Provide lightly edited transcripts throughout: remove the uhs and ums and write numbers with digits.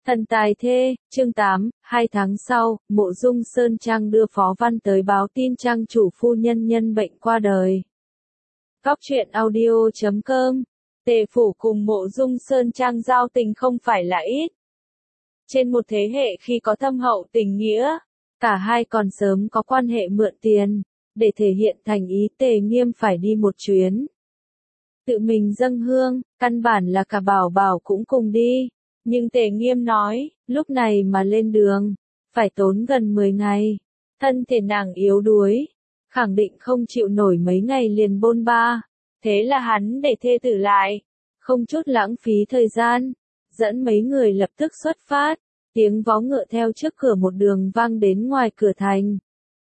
Thần tài thê, chương 8, 2 tháng sau, Mộ Dung Sơn Trang đưa phó văn tới báo tin trang chủ phu nhân nhân bệnh qua đời. Góc truyện audio.com. Tề Phủ cùng Mộ Dung Sơn Trang giao tình không phải là ít. Trên một thế hệ khi có thâm hậu tình nghĩa, cả hai còn sớm có quan hệ mượn tiền, để thể hiện thành ý Tề Nghiêm phải đi một chuyến. Tự mình dâng hương, căn bản là cả Bảo Bảo cũng cùng đi. Nhưng Tề Nghiêm nói, lúc này mà lên đường, phải tốn gần 10 ngày. Thân thể nàng yếu đuối, khẳng định không chịu nổi mấy ngày liền bôn ba. Thế là hắn để thê tử lại, không chút lãng phí thời gian, dẫn mấy người lập tức xuất phát. Tiếng vó ngựa theo trước cửa một đường vang đến ngoài cửa thành.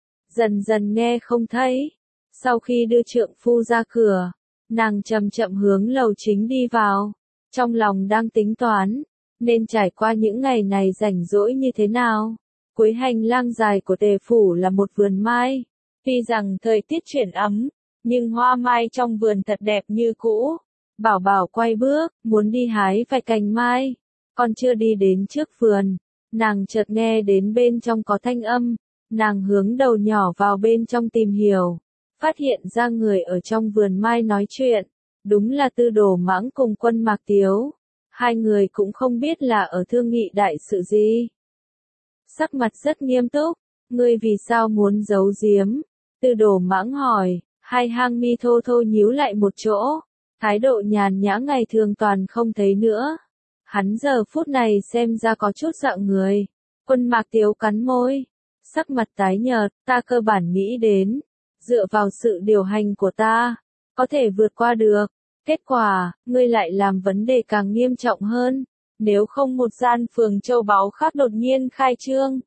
Dần dần nghe không thấy. Sau khi đưa trượng phu ra cửa, nàng chậm chậm hướng lầu chính đi vào. Trong lòng đang tính toán, nên trải qua những ngày này rảnh rỗi như thế nào. Cuối hành lang dài của Tề Phủ là một vườn mai. Tuy rằng thời tiết chuyển ấm, nhưng hoa mai trong vườn thật đẹp như cũ. Bảo Bảo quay bước, muốn đi hái vài cành mai. Còn chưa đi đến trước vườn, nàng chợt nghe đến bên trong có thanh âm. Nàng hướng đầu nhỏ vào bên trong tìm hiểu, phát hiện ra người ở trong vườn mai nói chuyện. Đúng là Tư Đồ Mãng cùng Quân Mạc Tiếu. Hai người cũng không biết là ở thương nghị đại sự gì. Sắc mặt rất nghiêm túc, ngươi vì sao muốn giấu giếm? Tư Đồ Mãng hỏi, hai hang mi thô thô nhíu lại một chỗ, thái độ nhàn nhã ngày thường toàn không thấy nữa. Hắn giờ phút này xem ra có chút sợ người. Quân Mạc Tiếu cắn môi, sắc mặt tái nhợt, ta cơ bản nghĩ đến, dựa vào sự điều hành của ta, có thể vượt qua được. Kết quả, ngươi lại làm vấn đề càng nghiêm trọng hơn, nếu không một gian phường châu báu khác đột nhiên khai trương.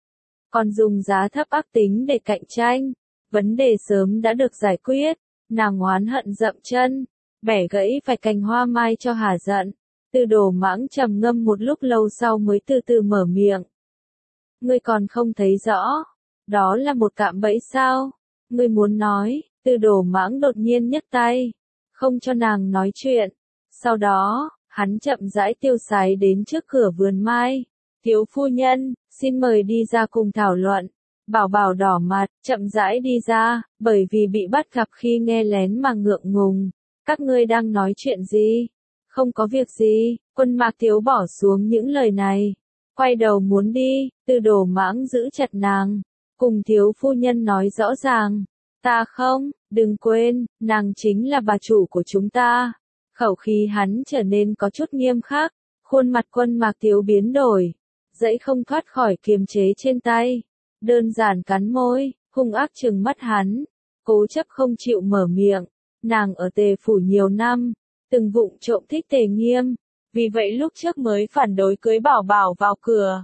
Còn dùng giá thấp ác tính để cạnh tranh, vấn đề sớm đã được giải quyết, nàng oán hận dậm chân, bẻ gãy vài cành hoa mai cho hả giận. Tư Đồ Mãng trầm ngâm một lúc lâu sau mới từ từ mở miệng. Ngươi còn không thấy rõ, đó là một cạm bẫy sao? Ngươi muốn nói, Tư Đồ Mãng đột nhiên nhấc tay, không cho nàng nói chuyện. Sau đó, hắn chậm rãi tiêu sái đến trước cửa vườn mai. Thiếu phu nhân, xin mời đi ra cùng thảo luận. Bảo Bảo đỏ mặt, chậm rãi đi ra, bởi vì bị bắt gặp khi nghe lén mà ngượng ngùng. Các ngươi đang nói chuyện gì? Không có việc gì. Quân Mạc Tiếu bỏ xuống những lời này, quay đầu muốn đi. Tư Đồ Mãng giữ chặt nàng, cùng thiếu phu nhân nói rõ ràng. Ta không, đừng quên, nàng chính là bà chủ của chúng ta. Khẩu khí hắn trở nên có chút nghiêm khắc, khuôn mặt Quân Mạc Tiếu biến đổi, dãy không thoát khỏi kiềm chế trên tay, đơn giản cắn môi, hung ác trừng mắt hắn, cố chấp không chịu mở miệng. Nàng ở Tề Phủ nhiều năm, từng vụng trộm thích Tề Nghiêm, vì vậy lúc trước mới phản đối cưới Bảo Bảo vào cửa.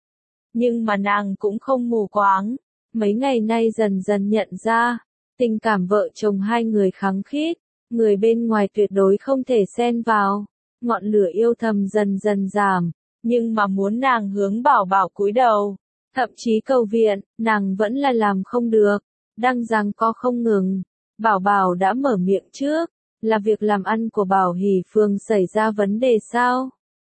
Nhưng mà nàng cũng không mù quáng, mấy ngày nay dần dần nhận ra, tình cảm vợ chồng hai người khăng khít, người bên ngoài tuyệt đối không thể xen vào. Ngọn lửa yêu thầm dần dần giảm, nhưng mà muốn nàng hướng Bảo Bảo cúi đầu, thậm chí cầu viện, nàng vẫn là làm không được. Đang giằng co không ngừng, Bảo Bảo đã mở miệng trước, là việc làm ăn của Bảo Hỷ Phường xảy ra vấn đề sao?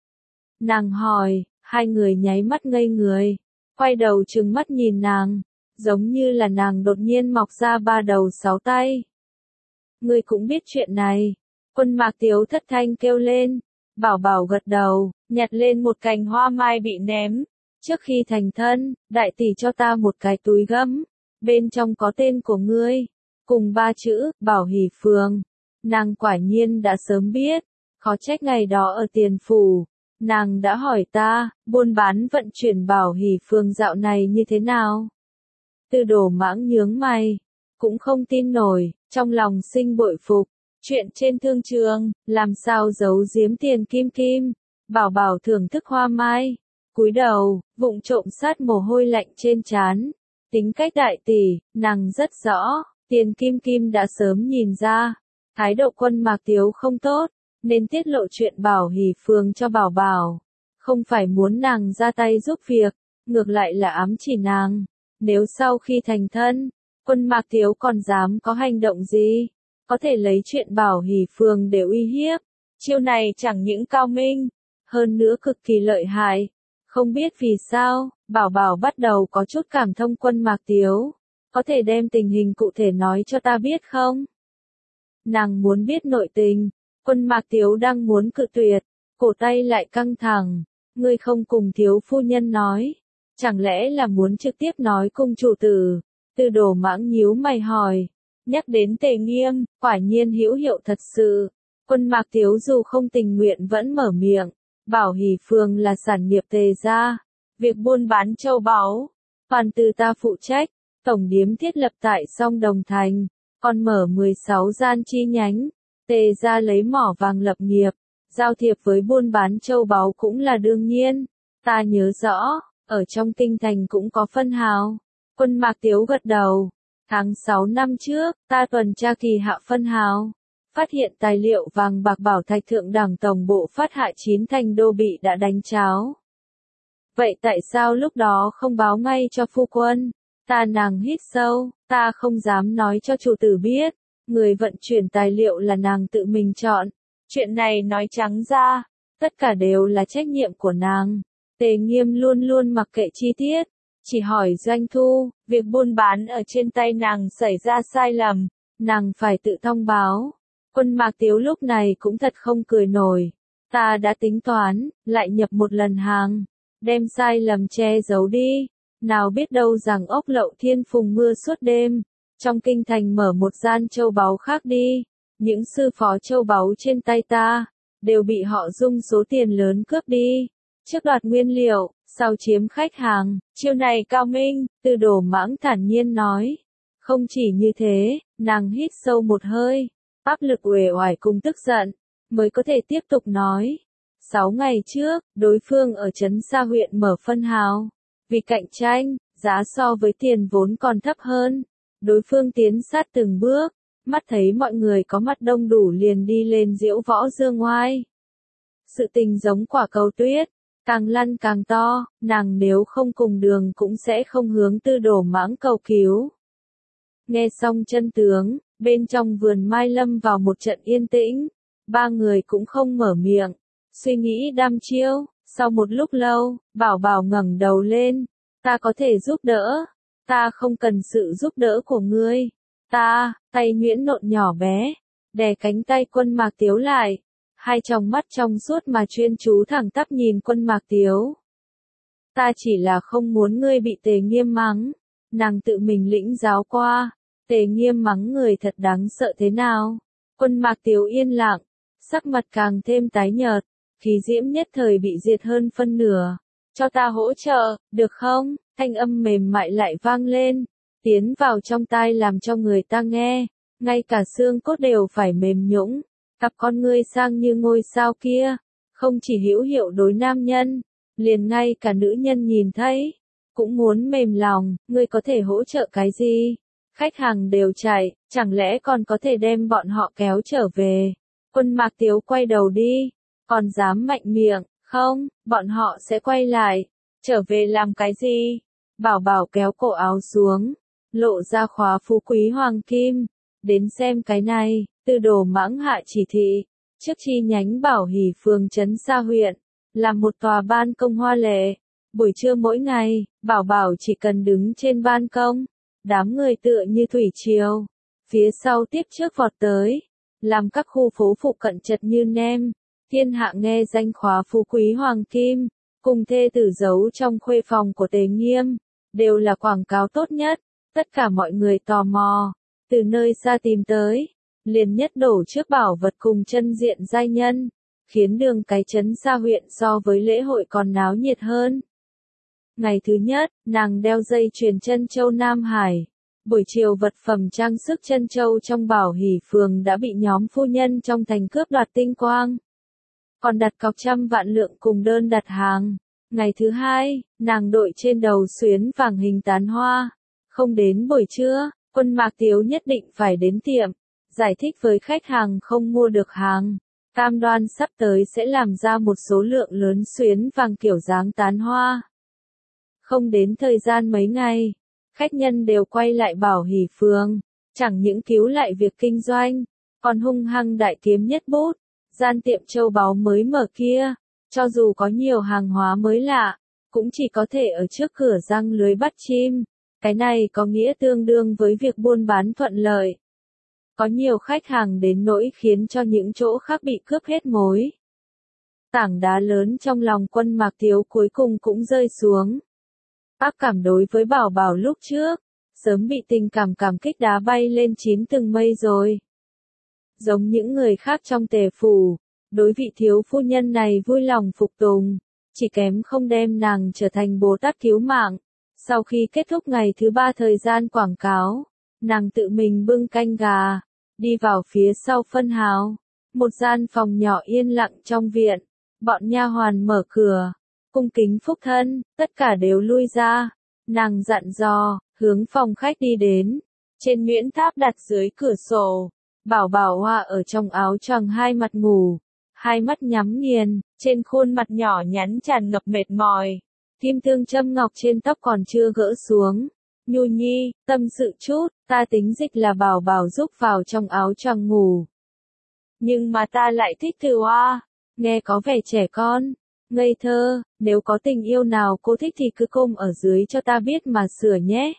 Nàng hỏi, hai người nháy mắt ngây người, quay đầu trừng mắt nhìn nàng, giống như là nàng đột nhiên mọc ra ba đầu sáu tay. Ngươi cũng biết chuyện này. Quân Mạc Tiếu thất thanh kêu lên. Bảo Bảo gật đầu, nhặt lên một cành hoa mai bị ném. Trước khi thành thân, đại tỷ cho ta một cái túi gấm, bên trong có tên của ngươi, cùng 3 chữ, Bảo Hỷ Phường. Nàng quả nhiên đã sớm biết, khó trách ngày đó ở Tiền Phủ, nàng đã hỏi ta, buôn bán vận chuyển Bảo Hỷ Phường dạo này như thế nào? Tư Đồ Mãng nhướng mày, cũng không tin nổi, trong lòng sinh bội phục. Chuyện trên thương trường, làm sao giấu giếm tiền kim kim. Bảo Bảo thưởng thức hoa mai, cúi đầu, vụng trộm sát mồ hôi lạnh trên trán. Tính cách đại tỷ, nàng rất rõ, tiền kim kim đã sớm nhìn ra. Thái độ Quân Mạc Tiếu không tốt, nên tiết lộ chuyện Bảo Hỷ Phường cho Bảo Bảo. Không phải muốn nàng ra tay giúp việc, ngược lại là ám chỉ nàng. Nếu sau khi thành thân, Quân Mạc Tiếu còn dám có hành động gì, có thể lấy chuyện Bảo Hỷ Phường để uy hiếp. Chiêu này chẳng những cao minh, hơn nữa cực kỳ lợi hại. Không biết vì sao, Bảo Bảo bắt đầu có chút cảm thông Quân Mạc Tiếu. Có thể đem tình hình cụ thể nói cho ta biết không? Nàng muốn biết nội tình. Quân Mạc Tiếu đang muốn cự tuyệt, cổ tay lại căng thẳng. Ngươi không cùng thiếu phu nhân nói. Chẳng lẽ là muốn trực tiếp nói cung chủ tử? Tư Đồ Mãng nhíu mày hỏi. Nhắc đến Tề Nghiêm, quả nhiên hữu hiệu thật sự. Quân Mạc Tiếu dù không tình nguyện vẫn mở miệng. Bảo Hỷ Phường là sản nghiệp Tề gia. Việc buôn bán châu báu, toàn từ ta phụ trách. Tổng điếm thiết lập tại Song Đồng Thành, còn mở 16 gian chi nhánh. Tề gia lấy mỏ vàng lập nghiệp, giao thiệp với buôn bán châu báu cũng là đương nhiên. Ta nhớ rõ, ở trong kinh thành cũng có phân hào. Quân Mạc Tiếu gật đầu. Tháng 6 năm trước, ta tuần tra kỳ hạ phân hào. Phát hiện tài liệu vàng bạc bảo thạch thượng đẳng tổng bộ phát hạ 9 thành đô bị đã đánh cháo. Vậy tại sao lúc đó không báo ngay cho phu quân? Nàng hít sâu, ta không dám nói cho chủ tử biết. Người vận chuyển tài liệu là nàng tự mình chọn. Chuyện này nói trắng ra, tất cả đều là trách nhiệm của nàng. Tề Nghiêm luôn luôn mặc kệ chi tiết, chỉ hỏi doanh thu, việc buôn bán ở trên tay nàng xảy ra sai lầm, nàng phải tự thông báo. Quân Mạc Tiếu lúc này cũng thật không cười nổi. Ta đã tính toán, lại nhập một lần hàng, đem sai lầm che giấu đi. Nào biết đâu rằng ốc lậu thiên phùng mưa suốt đêm, trong kinh thành mở một gian châu báu khác đi. Những sư phó châu báu trên tay ta, đều bị họ dung số tiền lớn cướp đi. Trước đoạt nguyên liệu, sau chiếm khách hàng, chiêu này cao minh, Tư Đồ Mãng thản nhiên nói. Không chỉ như thế, nàng hít sâu một hơi, áp lực uể oải cùng tức giận, mới có thể tiếp tục nói. 6 ngày trước, đối phương ở Trấn Sa huyện mở phân hào. Vì cạnh tranh, giá so với tiền vốn còn thấp hơn. Đối phương tiến sát từng bước, mắt thấy mọi người có mặt đông đủ liền đi lên diễu võ dương oai. Sự tình giống quả cầu tuyết, càng lăn càng to, nàng nếu không cùng đường cũng sẽ không hướng Tư Đồ Mãng cầu cứu. Nghe xong chân tướng, bên trong vườn mai lâm vào một trận yên tĩnh, ba người cũng không mở miệng, suy nghĩ đăm chiêu. Sau một lúc lâu, Bảo Bảo ngẩng đầu lên, ta có thể giúp đỡ, ta không cần sự giúp đỡ của ngươi. Tay nhuyễn nộn nhỏ bé, đè cánh tay Quân Mạc Tiếu lại, hai tròng mắt trong suốt mà chuyên chú thẳng tắp nhìn Quân Mạc Tiếu. Ta chỉ là không muốn ngươi bị Tề Nghiêm mắng, nàng tự mình lĩnh giáo qua, Tề Nghiêm mắng người thật đáng sợ thế nào. Quân Mạc Tiếu yên lặng, sắc mặt càng thêm tái nhợt, khí diễm nhất thời bị diệt hơn phân nửa. Cho ta hỗ trợ, được không? Thanh âm mềm mại lại vang lên, tiến vào trong tai làm cho người ta nghe, ngay cả xương cốt đều phải mềm nhũn. Cặp con ngươi sang như ngôi sao kia, không chỉ hữu hiệu đối nam nhân, liền ngay cả nữ nhân nhìn thấy, cũng muốn mềm lòng. Ngươi có thể hỗ trợ cái gì? Khách hàng đều chạy, chẳng lẽ còn có thể đem bọn họ kéo trở về? Quân Mạc Tiếu quay đầu đi, còn dám mạnh miệng, không, bọn họ sẽ quay lại. Trở về làm cái gì? Bảo Bảo kéo cổ áo xuống, lộ ra khóa phú quý hoàng kim. Đến xem cái này. Tư Đồ Mãng hạ chỉ thị, trước chi nhánh Bảo Hỷ phường Trấn Sa huyện, làm một tòa ban công hoa lệ. Buổi trưa mỗi ngày, Bảo Bảo chỉ cần đứng trên ban công, đám người tựa như thủy triều, phía sau tiếp trước vọt tới, làm các khu phố phụ cận chật như nêm. Thiên hạ nghe danh khóa phú quý hoàng kim, cùng thê tử giấu trong khuê phòng của Tề Nghiêm, đều là quảng cáo tốt nhất. Tất cả mọi người tò mò, từ nơi xa tìm tới, liền nhất đổ trước bảo vật cùng chân diện giai nhân, khiến đường cái Trấn Sa huyện so với lễ hội còn náo nhiệt hơn. Ngày thứ nhất, nàng đeo dây chuyền chân châu Nam Hải. Buổi chiều vật phẩm trang sức chân châu trong Bảo Hỷ phường đã bị nhóm phu nhân trong thành cướp đoạt tinh quang. Còn đặt cọc 100 vạn lượng cùng đơn đặt hàng. Ngày thứ hai, nàng đội trên đầu xuyến vàng hình tán hoa. Không đến buổi trưa, Quân Mạc Tiếu nhất định phải đến tiệm, giải thích với khách hàng không mua được hàng, cam đoan sắp tới sẽ làm ra một số lượng lớn xuyến vàng kiểu dáng tán hoa. Không đến thời gian mấy ngày, khách nhân đều quay lại Bảo Hỷ phường, chẳng những cứu lại việc kinh doanh, còn hung hăng đại kiếm nhất bút. Gian tiệm châu báu mới mở kia, cho dù có nhiều hàng hóa mới lạ, cũng chỉ có thể ở trước cửa giăng lưới bắt chim. Cái này có nghĩa tương đương với việc buôn bán thuận lợi. Có nhiều khách hàng đến nỗi khiến cho những chỗ khác bị cướp hết mối. Tảng đá lớn trong lòng Quân Mạc Tiếu cuối cùng cũng rơi xuống. Ác cảm đối với Bảo Bảo lúc trước, sớm bị tình cảm cảm kích đá bay lên chín tầng mây rồi. Giống những người khác trong Tề phủ, đối vị thiếu phu nhân này vui lòng phục tùng, chỉ kém không đem nàng trở thành Bồ Tát cứu mạng. Sau khi kết thúc ngày thứ 3 thời gian quảng cáo, nàng tự mình bưng canh gà, đi vào phía sau phân hào, một gian phòng nhỏ yên lặng trong viện, bọn nha hoàn mở cửa, cung kính phúc thân, tất cả đều lui ra, nàng dặn dò, hướng phòng khách đi đến, trên nhuyễn tháp đặt dưới cửa sổ, Bảo Bảo hoa ở trong áo choàng hai mặt ngủ, hai mắt nhắm nghiền, trên khuôn mặt nhỏ nhắn tràn ngập mệt mỏi. Kim tương châm ngọc trên tóc còn chưa gỡ xuống. Nhu nhi, tâm sự chút, ta tính dịch là Bảo Bảo giúp vào trong áo choàng ngủ. Nhưng mà ta lại thích thử hoa, nghe có vẻ trẻ con, ngây thơ, nếu có tình yêu nào cô thích thì cứ comment ở dưới cho ta biết mà sửa nhé.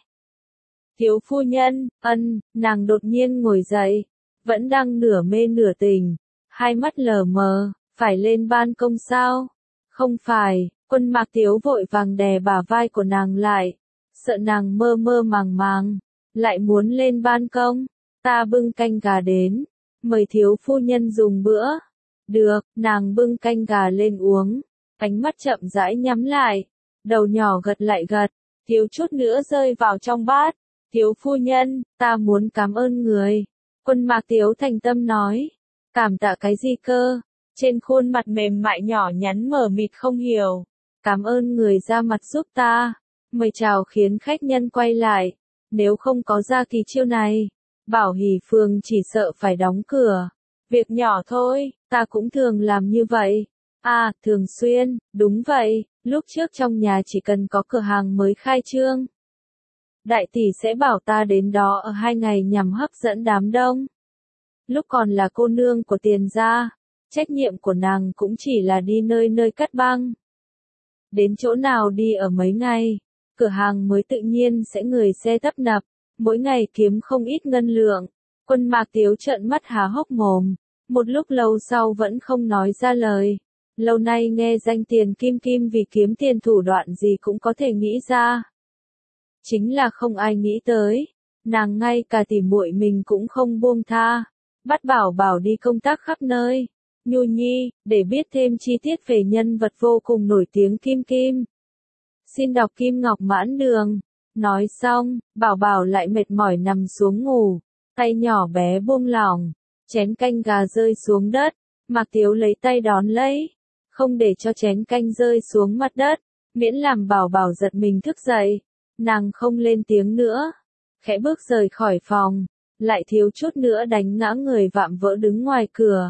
Thiếu phu nhân, nàng đột nhiên ngồi dậy, vẫn đang nửa mê nửa tỉnh, hai mắt lờ mờ, phải lên ban công sao? Không phải. Quân Mạc Tiếu vội vàng đè bả vai của nàng lại, sợ nàng mơ mơ màng màng, lại muốn lên ban công. Ta bưng canh gà đến, mời thiếu phu nhân dùng bữa. Được, nàng bưng canh gà lên uống, ánh mắt chậm rãi nhắm lại, đầu nhỏ gật lại gật, thiếu chút nữa rơi vào trong bát. Thiếu phu nhân, ta muốn cảm ơn người. Quân Mạc Tiếu thành tâm nói, cảm tạ cái gì cơ? Trên khuôn mặt mềm mại nhỏ nhắn mờ mịt không hiểu. Cảm ơn người ra mặt giúp ta. Mời chào khiến khách nhân quay lại. Nếu không có ra kỳ chiêu này, Bảo Hỷ Phường chỉ sợ phải đóng cửa. Việc nhỏ thôi, ta cũng thường làm như vậy. À, thường xuyên, đúng vậy, lúc trước trong nhà chỉ cần có cửa hàng mới khai trương. Đại tỷ sẽ bảo ta đến đó ở 2 ngày nhằm hấp dẫn đám đông. Lúc còn là cô nương của Tiền gia, trách nhiệm của nàng cũng chỉ là đi nơi nơi cắt băng. Đến chỗ nào đi ở mấy ngày, cửa hàng mới tự nhiên sẽ người xe tấp nập, mỗi ngày kiếm không ít ngân lượng. Quân Mạc Tiếu trợn mắt há hốc mồm, một lúc lâu sau vẫn không nói ra lời. Lâu nay nghe danh Tiền Kim Kim vì kiếm tiền thủ đoạn gì cũng có thể nghĩ ra. Chính là không ai nghĩ tới, nàng ngay cả tỉ muội mình cũng không buông tha, bắt Bảo Bảo đi công tác khắp nơi. Nhu nhi, để biết thêm chi tiết về nhân vật vô cùng nổi tiếng Kim Kim. Xin đọc Kim Ngọc Mãn Đường. Nói xong, Bảo Bảo lại mệt mỏi nằm xuống ngủ, tay nhỏ bé buông lỏng, chén canh gà rơi xuống đất, Mạc Tiếu lấy tay đón lấy, không để cho chén canh rơi xuống mặt đất, miễn làm Bảo Bảo giật mình thức dậy. Nàng không lên tiếng nữa, khẽ bước rời khỏi phòng, lại thiếu chút nữa đánh ngã người vạm vỡ đứng ngoài cửa.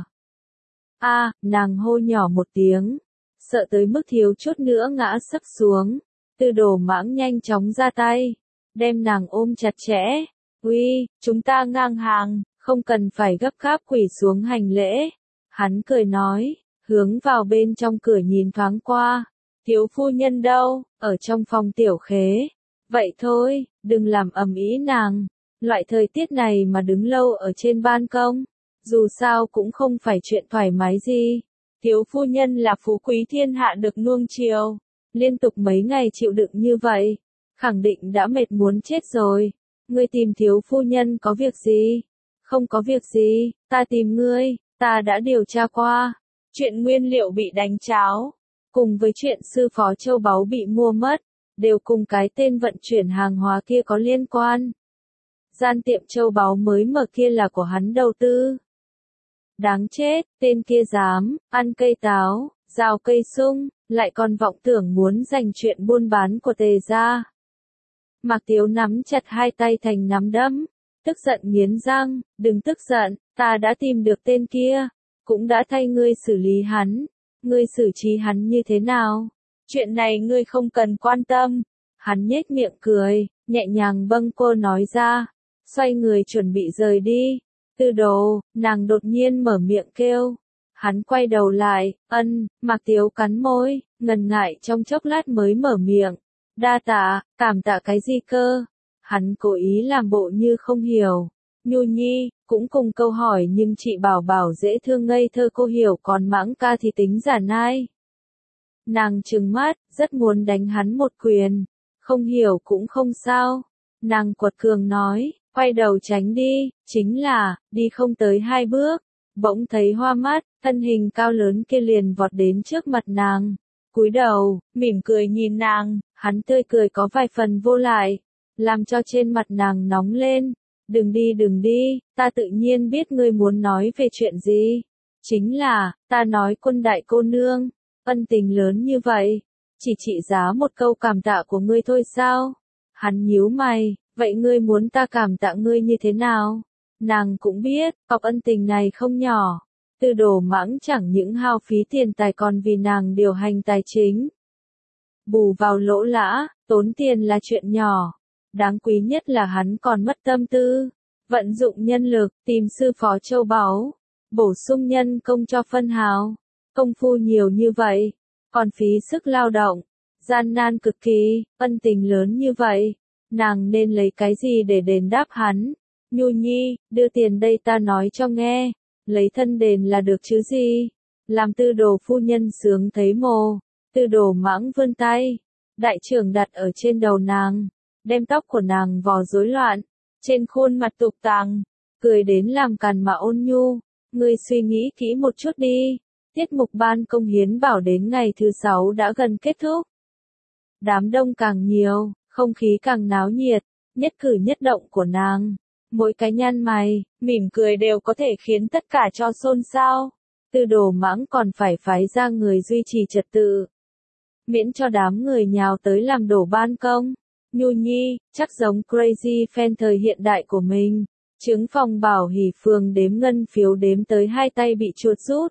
Nàng hô nhỏ một tiếng, sợ tới mức thiếu chút nữa ngã sấp xuống. Tư Đồ Mãng nhanh chóng ra tay, đem nàng ôm chặt chẽ. Uy, chúng ta ngang hàng, không cần phải gấp gáp quỳ xuống hành lễ. Hắn cười nói, hướng vào bên trong cửa nhìn thoáng qua. Thiếu phu nhân đâu, ở trong phòng tiểu khế. Vậy thôi, đừng làm ầm ĩ nàng. Loại thời tiết này mà đứng lâu ở trên ban công, dù sao cũng không phải chuyện thoải mái gì. Thiếu phu nhân là phú quý thiên hạ được nuông chiều, liên tục mấy ngày chịu đựng như vậy, khẳng định đã mệt muốn chết rồi. Ngươi tìm thiếu phu nhân có việc gì? Không có việc gì, ta tìm ngươi, ta đã điều tra qua. Chuyện nguyên liệu bị đánh tráo, cùng với chuyện sư phó châu báu bị mua mất, đều cùng cái tên vận chuyển hàng hóa kia có liên quan. Gian tiệm châu báu mới mở kia là của hắn đầu tư. Đáng chết, tên kia dám ăn cây táo, rào cây sung, lại còn vọng tưởng muốn giành chuyện buôn bán của Tề gia. Mạc Tiếu nắm chặt hai tay thành nắm đấm, tức giận nghiến răng, đừng tức giận, ta đã tìm được tên kia, cũng đã thay ngươi xử lý hắn, ngươi xử trí hắn như thế nào? Chuyện này ngươi không cần quan tâm. Hắn nhếch miệng cười, nhẹ nhàng bâng cô nói ra, xoay người chuẩn bị rời đi. Tư Đồ, nàng đột nhiên mở miệng kêu. Hắn quay đầu lại, Mạc Tiếu cắn môi, ngần ngại trong chốc lát mới mở miệng. Đa tạ, cảm tạ cái gì cơ? Hắn cố ý làm bộ như không hiểu. Nhu Nhi, cũng cùng câu hỏi nhưng chị Bảo Bảo dễ thương ngây thơ cô hiểu còn Mãng ca thì tính giả nai. Nàng trừng mắt, rất muốn đánh hắn một quyền. Không hiểu cũng không sao. Nàng quật cường nói, quay đầu tránh đi, chính là, đi không tới 2 bước. Bỗng thấy hoa mắt, thân hình cao lớn kia liền vọt đến trước mặt nàng. Cúi đầu, mỉm cười nhìn nàng, hắn tươi cười có vài phần vô lại, làm cho trên mặt nàng nóng lên. Đừng đi, ta tự nhiên biết ngươi muốn nói về chuyện gì. Chính là, ta nói Quân đại cô nương, ân tình lớn như vậy, chỉ trị giá một câu cảm tạ của ngươi thôi sao? Hắn nhíu mày, vậy ngươi muốn ta cảm tạ ngươi như thế nào? Nàng cũng biết, cọc ân tình này không nhỏ. Tư Đồ Mãng chẳng những hao phí tiền tài còn vì nàng điều hành tài chính. Bù vào lỗ lã, tốn tiền là chuyện nhỏ. Đáng quý nhất là hắn còn mất tâm tư, vận dụng nhân lực, tìm sư phó châu báu, bổ sung nhân công cho phân hào. Công phu nhiều như vậy, còn phí sức lao động, gian nan cực kỳ, ân tình lớn như vậy. Nàng nên lấy cái gì để đền đáp hắn? Nhu Nhi, đưa tiền đây ta nói cho nghe. Lấy thân đền là được chứ gì? Làm Tư Đồ phu nhân sướng thấy mồ. Tư Đồ Mãng vươn tay, đại trưởng đặt ở trên đầu nàng, đem tóc của nàng vò rối loạn, trên khuôn mặt tục tàng, cười đến làm càn mà ôn nhu. Ngươi suy nghĩ kỹ một chút đi. Tiết mục ban công hiến bảo đến ngày thứ 6 đã gần kết thúc. Đám đông càng nhiều, không khí càng náo nhiệt, nhất cử nhất động của nàng. Mỗi cái nhăn mày, mỉm cười đều có thể khiến tất cả cho xôn xao. Tư Đồ Mãng còn phải phái ra người duy trì trật tự, miễn cho đám người nhào tới làm đổ ban công. Nhu Nhi, chắc giống Crazy Fan thời hiện đại của mình. Trứng phòng Bảo Hỷ phường đếm ngân phiếu đếm tới 2 tay bị chuột rút.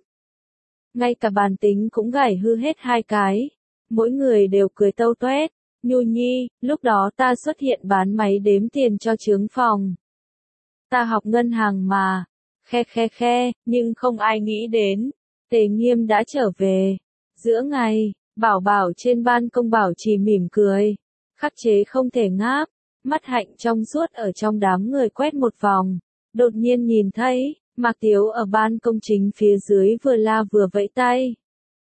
Ngay cả bàn tính cũng gảy hư hết 2 cái. Mỗi người đều cười tâu toét. Nhu Nhi, lúc đó ta xuất hiện bán máy đếm tiền cho trứng phòng. Ta học ngân hàng mà. Khe, nhưng không ai nghĩ đến. Tề Nghiêm đã trở về. Giữa ngày, Bảo Bảo trên ban công bảo trì mỉm cười. Khắc chế không thể ngáp. Mắt hạnh trong suốt ở trong đám người quét một vòng. Đột nhiên nhìn thấy, Mạc Tiếu ở ban công chính phía dưới vừa la vừa vẫy tay.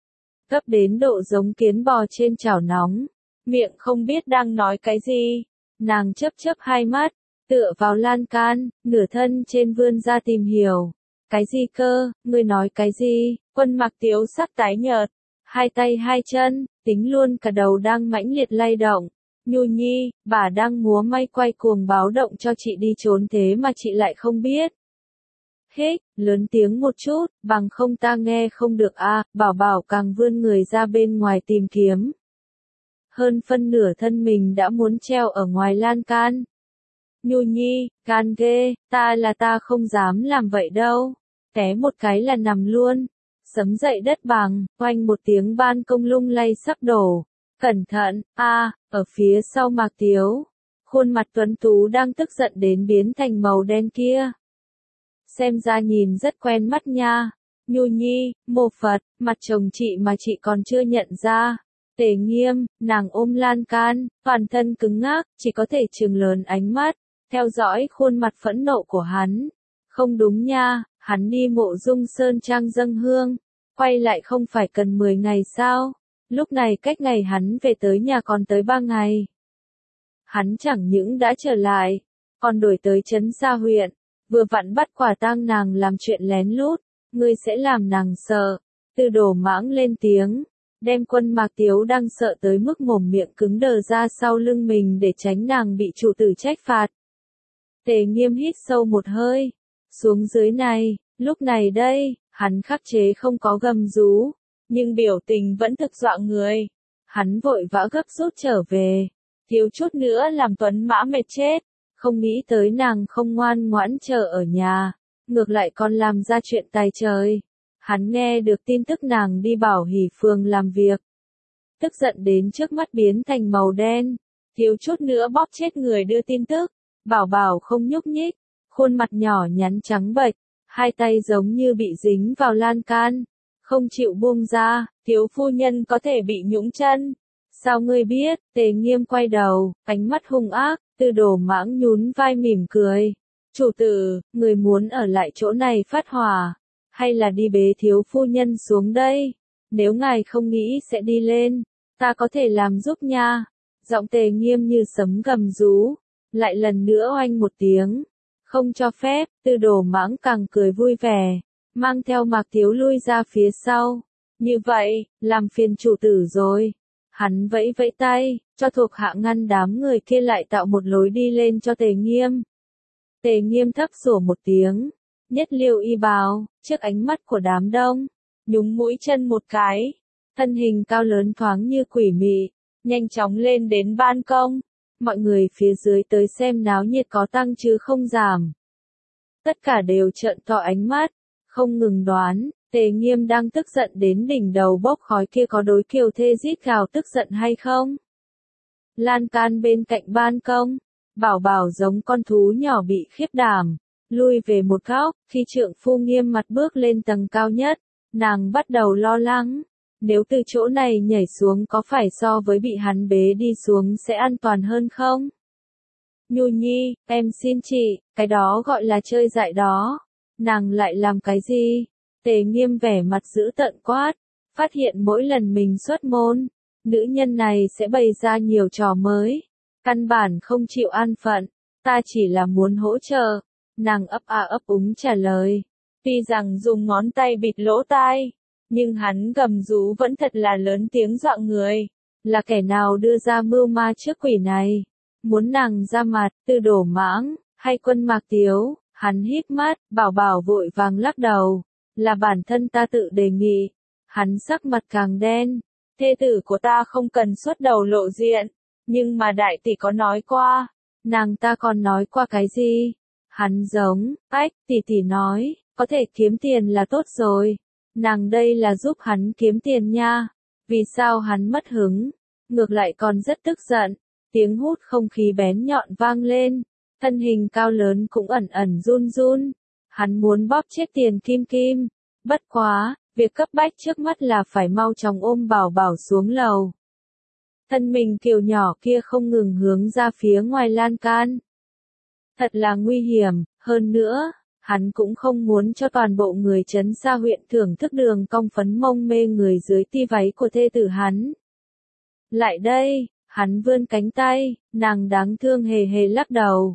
Gấp đến độ giống kiến bò trên chảo nóng. Miệng không biết đang nói cái gì. Nàng chớp 2 mắt, tựa vào lan can, nửa thân trên vươn ra tìm hiểu. Cái gì cơ, ngươi nói cái gì? Quân Mạc Tiếu sắc tái nhợt, 2 tay 2 chân, tính luôn cả đầu đang mãnh liệt lay động. Nhu Nhi, bà đang múa may quay cuồng báo động cho chị đi trốn thế mà chị lại không biết. Hích, lớn tiếng một chút, bằng không ta nghe không được à, Bảo Bảo càng vươn người ra bên ngoài tìm kiếm. Hơn phân nửa thân mình đã muốn treo ở ngoài lan can. Nhu Nhi, gan ghê, ta không dám làm vậy đâu. Té một cái là nằm luôn. Sấm dậy đất bằng, oanh một tiếng ban công lung lay sắp đổ. Cẩn thận, ở phía sau Mạc Tiếu. Khuôn mặt tuấn tú đang tức giận đến biến thành màu đen kia. Xem ra nhìn rất quen mắt nha. Nhu Nhi, mô Phật, mặt chồng chị mà chị còn chưa nhận ra. Tề Nghiêm, nàng ôm lan can, toàn thân cứng ngắc, chỉ có thể trừng lớn ánh mắt, theo dõi khuôn mặt phẫn nộ của hắn. Không đúng nha, hắn đi Mộ Dung Sơn Trang dâng hương, quay lại không phải cần 10 ngày sao? Lúc này cách ngày hắn về tới nhà còn tới 3 ngày. Hắn chẳng những đã trở lại, còn đổi tới trấn Sa huyện, vừa vặn bắt quả tang nàng làm chuyện lén lút, ngươi sẽ làm nàng sợ. Tư Đồ Mãng lên tiếng, đem Quân Mạc Tiếu đang sợ tới mức mồm miệng cứng đờ ra sau lưng mình để tránh nàng bị chủ tử trách phạt. Tề Nghiêm hít sâu một hơi, xuống dưới này, lúc này đây, hắn khắc chế không có gầm rú, nhưng biểu tình vẫn thực dọa người. Hắn vội vã gấp rút trở về, thiếu chút nữa làm Tuấn Mã mệt chết, không nghĩ tới nàng không ngoan ngoãn chờ ở nhà, ngược lại còn làm ra chuyện tài trời. Hắn nghe được tin tức nàng đi Bảo Hỷ phường làm việc, tức giận đến trước mắt biến thành màu đen, thiếu chút nữa bóp chết người đưa tin tức. Bảo Bảo không nhúc nhích, khuôn mặt nhỏ nhắn trắng bệch, 2 tay giống như bị dính vào lan can, không chịu buông ra, thiếu phu nhân có thể bị nhũn chân. Sao ngươi biết? Tề Nghiêm quay đầu, ánh mắt hung ác, Tư Đồ Mãng nhún vai mỉm cười. Chủ tử, người muốn ở lại chỗ này phát hỏa, hay là đi bế thiếu phu nhân xuống đây? Nếu ngài không nghĩ sẽ đi lên, ta có thể làm giúp nha. Giọng Tề Nghiêm như sấm gầm rú, lại lần nữa oanh một tiếng. Không cho phép, Tư Đồ Mãng càng cười vui vẻ, mang theo Mạc Thiếu lui ra phía sau. Như vậy, làm phiền chủ tử rồi. Hắn vẫy vẫy tay, cho thuộc hạ ngăn đám người kia lại tạo một lối đi lên cho Tề Nghiêm. Tề Nghiêm thấp sủa một tiếng, nhất liêu y bào, trước ánh mắt của đám đông, nhúng mũi chân một cái, thân hình cao lớn thoáng như quỷ mị, nhanh chóng lên đến ban công. Mọi người phía dưới tới xem náo nhiệt có tăng chứ không giảm. Tất cả đều trợn to ánh mắt, không ngừng đoán, Tề Nghiêm đang tức giận đến đỉnh đầu bốc khói kia có đối kiều thê rít gào tức giận hay không. Lan can bên cạnh ban công, Bảo Bảo giống con thú nhỏ bị khiếp đảm, lui về một góc, khi trượng phu nghiêm mặt bước lên tầng cao nhất, nàng bắt đầu lo lắng. Nếu từ chỗ này nhảy xuống có phải so với bị hắn bế đi xuống sẽ an toàn hơn không? Nhu Nhi, em xin chị, cái đó gọi là chơi dại đó. Nàng lại làm cái gì? Tề Nghiêm vẻ mặt dữ tợn quát, phát hiện mỗi lần mình xuất môn, nữ nhân này sẽ bày ra nhiều trò mới. Căn bản không chịu an phận, ta chỉ là muốn hỗ trợ. Nàng ấp a ấp úng trả lời. Tuy rằng dùng ngón tay bịt lỗ tai, nhưng hắn gầm rú vẫn thật là lớn tiếng dọa người. Là kẻ nào đưa ra mưu ma trước quỷ này? Muốn nàng ra mặt, Tư Đồ Mãng, hay Quân Mạc Tiếu? Hắn hít mắt, Bảo Bảo vội vàng lắc đầu. Là bản thân ta tự đề nghị. Hắn sắc mặt càng đen. Thê tử của ta không cần xuất đầu lộ diện. Nhưng mà đại tỷ có nói qua. Nàng ta còn nói qua cái gì? Hắn giống, tỷ tỷ nói, có thể kiếm tiền là tốt rồi. Nàng đây là giúp hắn kiếm tiền nha. Vì sao hắn mất hứng? Ngược lại còn rất tức giận. Tiếng hút không khí bén nhọn vang lên. Thân hình cao lớn cũng ẩn ẩn run run. Hắn muốn bóp chết Tiền Kim Kim. Bất quá, việc cấp bách trước mắt là phải mau chóng ôm Bảo Bảo xuống lầu. Thân mình kiều nhỏ kia không ngừng hướng ra phía ngoài lan can. Thật là nguy hiểm, hơn nữa, hắn cũng không muốn cho toàn bộ người trấn Sa huyện thưởng thức đường cong phấn mông mê người dưới ti váy của thê tử hắn. Lại đây, hắn vươn cánh tay, nàng đáng thương hề hề lắc đầu.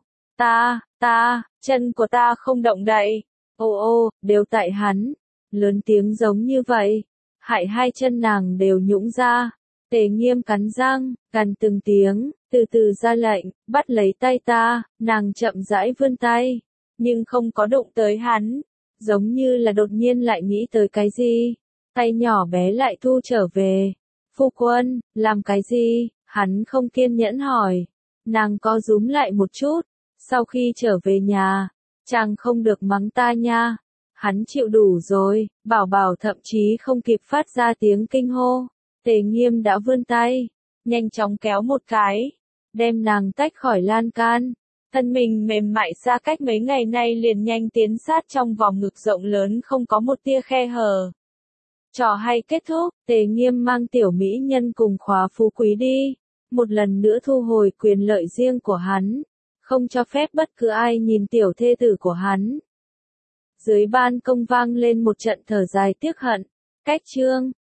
Chân của ta không động đậy. Ô, đều tại hắn. Lớn tiếng giống như vậy. Hại hai chân nàng đều nhũn ra. Tề Nghiêm cắn răng, cằn từng tiếng, từ từ ra lệnh, bắt lấy tay ta, nàng chậm rãi vươn tay, nhưng không có đụng tới hắn, giống như là đột nhiên lại nghĩ tới cái gì, tay nhỏ bé lại thu trở về. Phu quân, làm cái gì? Hắn không kiên nhẫn hỏi. Nàng co rúm lại một chút, sau khi trở về nhà, chàng không được mắng ta nha. Hắn chịu đủ rồi, Bảo Bảo thậm chí không kịp phát ra tiếng kinh hô. Tề Nghiêm đã vươn tay, nhanh chóng kéo một cái, đem nàng tách khỏi lan can. Thân mình mềm mại xa cách mấy ngày nay liền nhanh tiến sát trong vòng ngực rộng lớn không có một tia khe hở. Trò hay kết thúc, Tề Nghiêm mang tiểu mỹ nhân cùng khóa phú quý đi, một lần nữa thu hồi quyền lợi riêng của hắn, không cho phép bất cứ ai nhìn tiểu thê tử của hắn. Dưới ban công vang lên một trận thở dài tiếc hận, cách chương.